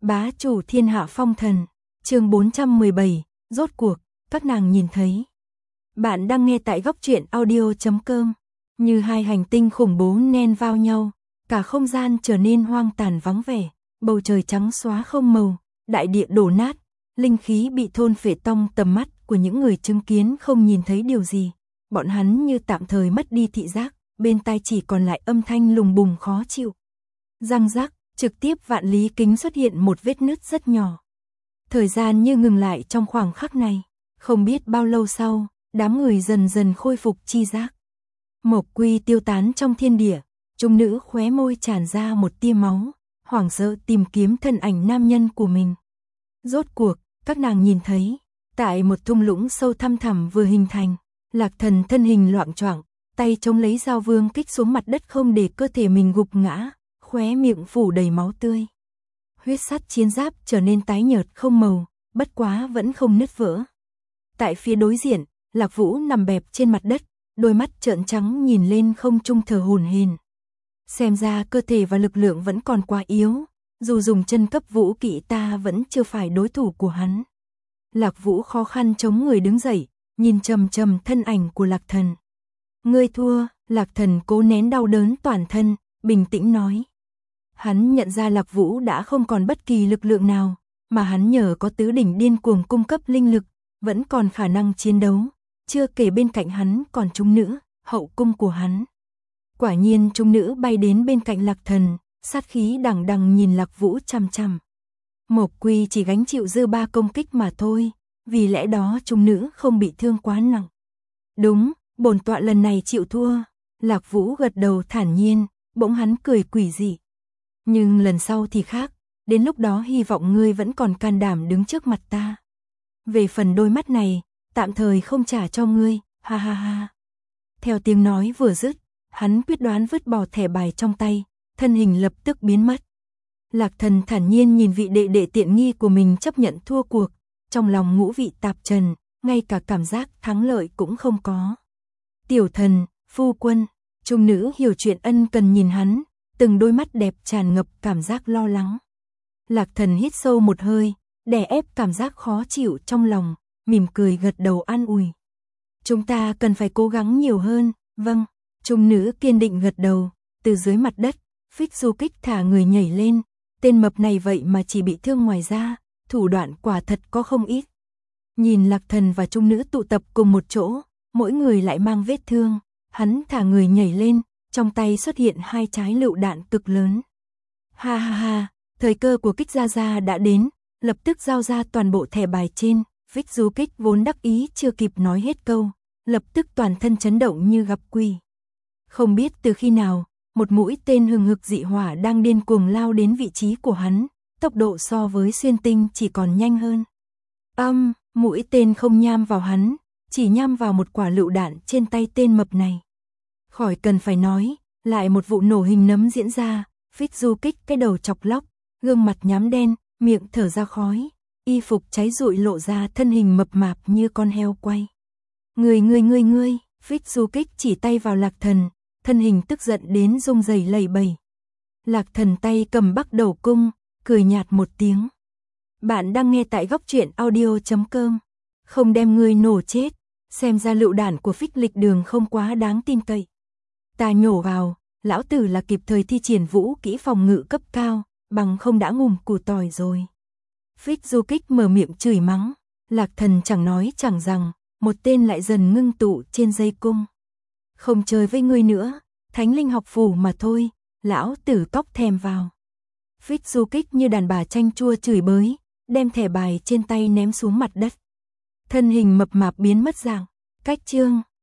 Bá chủ thiên hạ phong thần, chương 417, rốt cuộc, các nàng nhìn thấy. Bạn đang nghe tại góc truyện audio.com, như hai hành tinh khủng bố nen vào nhau, cả không gian trở nên hoang tàn vắng vẻ, bầu trời trắng xóa không màu, đại địa đổ nát, linh khí bị thôn phệ tông tầm mắt của những người chứng kiến không nhìn thấy điều gì, bọn hắn như tạm thời mất đi thị giác, bên tai chỉ còn lại âm thanh lùng bùng khó chịu. Răng rắc, trực tiếp vạn lý kính xuất hiện một vết nứt rất nhỏ. Thời gian như ngừng lại trong khoảng khắc này, không biết bao lâu sau, đám người dần dần khôi phục chi giác. Mộc Quy tiêu tán trong thiên địa, trung nữ khóe môi tràn ra một tia máu, hoảng sợ tìm kiếm thân ảnh nam nhân của mình. Rốt cuộc, các nàng nhìn thấy, tại một thung lũng sâu thăm thẳm vừa hình thành, Lạc Thần thân hình loạng choạng, tay chống lấy dao vương kích xuống mặt đất không để cơ thể mình gục ngã, khóe miệng phủ đầy máu tươi. Huyết sắt chiến giáp trở nên tái nhợt không màu, bất quá vẫn không nứt vỡ. Tại phía đối diện, Lạc Vũ nằm bẹp trên mặt đất, đôi mắt trợn trắng nhìn lên không trung thở hổn hển. Xem ra cơ thể và lực lượng vẫn còn quá yếu, dù dùng chân cấp vũ kỹ ta vẫn chưa phải đối thủ của hắn. Lạc Vũ khó khăn chống người đứng dậy, nhìn trầm trầm thân ảnh của Lạc Thần. Ngươi thua, Lạc Thần cố nén đau đớn toàn thân, bình tĩnh nói. Hắn nhận ra Lạc Vũ đã không còn bất kỳ lực lượng nào, mà hắn nhờ có tứ đỉnh điên cuồng cung cấp linh lực, vẫn còn khả năng chiến đấu, chưa kể bên cạnh hắn còn trung nữ, hậu cung của hắn. Quả nhiên trung nữ bay đến bên cạnh Lạc Thần, sát khí đằng đằng nhìn Lạc Vũ chằm chằm. Mộc Quy chỉ gánh chịu dư 3 công kích mà thôi, vì lẽ đó trung nữ không bị thương quá nặng. Đúng, bổn tọa lần này chịu thua. Lạc Vũ gật đầu thản nhiên, bỗng hắn cười quỷ dị. Nhưng lần sau thì khác, đến lúc đó hy vọng ngươi vẫn còn can đảm đứng trước mặt ta. Về phần đôi mắt này, tạm thời không trả cho ngươi, ha ha ha. Theo tiếng nói vừa dứt, hắn quyết đoán vứt bỏ thẻ bài trong tay, thân hình lập tức biến mất. Lạc Thần thản nhiên nhìn vị đệ đệ tiện nghi của mình chấp nhận thua cuộc, trong lòng ngũ vị tạp trần, ngay cả cảm giác thắng lợi cũng không có. Tiểu thần, phu quân, trung nữ hiểu chuyện ân cần nhìn hắn, từng đôi mắt đẹp tràn ngập cảm giác lo lắng. Lạc Thần hít sâu một hơi, đè ép cảm giác khó chịu trong lòng, mỉm cười gật đầu an ủi. Chúng ta cần phải cố gắng nhiều hơn, vâng. Trung nữ kiên định gật đầu, từ dưới mặt đất, Phích Du Kích thả người nhảy lên, tên mập này vậy mà chỉ bị thương ngoài da, thủ đoạn quả thật có không ít. Nhìn Lạc Thần và trung nữ tụ tập cùng một chỗ, mỗi người lại mang vết thương, hắn thả người nhảy lên, trong tay xuất hiện 2 trái lựu đạn cực lớn. Ha ha ha, thời cơ của Kích Gia Gia đã đến, lập tức giao ra toàn bộ thẻ bài trên, Phích Du Kích vốn đắc ý chưa kịp nói hết câu, lập tức toàn thân chấn động như gặp quỷ. Không biết từ khi nào, một mũi tên hừng hực dị hỏa đang điên cuồng lao đến vị trí của hắn, tốc độ so với xuyên tinh chỉ còn nhanh hơn. Mũi tên không nham vào hắn, chỉ nham vào một quả lựu đạn trên tay tên mập này. Khỏi cần phải nói, lại một vụ nổ hình nấm diễn ra, Phích Du Kích cái đầu chọc lóc, gương mặt nhám đen, miệng thở ra khói, y phục cháy rụi lộ ra thân hình mập mạp như con heo quay. Ngươi, Phích Du Kích chỉ tay vào Lạc Thần, thân hình tức giận đến rung rẩy lẩy bẩy. Lạc Thần tay cầm bắc đầu cung, cười nhạt một tiếng. Bạn đang nghe tại góc truyện audio.com, không đem ngươi nổ chết, xem ra lựu đạn của Phích Lịch Đường không quá đáng tin cậy. Ta nhổ vào, lão tử là kịp thời thi triển vũ kỹ phòng ngự cấp cao, bằng không đã ngùm củ tỏi rồi. Phích Du Kích mở miệng chửi mắng, Lạc Thần chẳng nói chẳng rằng, một tên lại dần ngưng tụ trên dây cung. Không chơi với ngươi nữa, Thánh Linh học phủ mà thôi, lão tử cóc thèm vào. Phích Du Kích như đàn bà chanh chua chửi bới, đem thẻ bài trên tay ném xuống mặt đất. Thân hình mập mạp biến mất dạng, cách chương.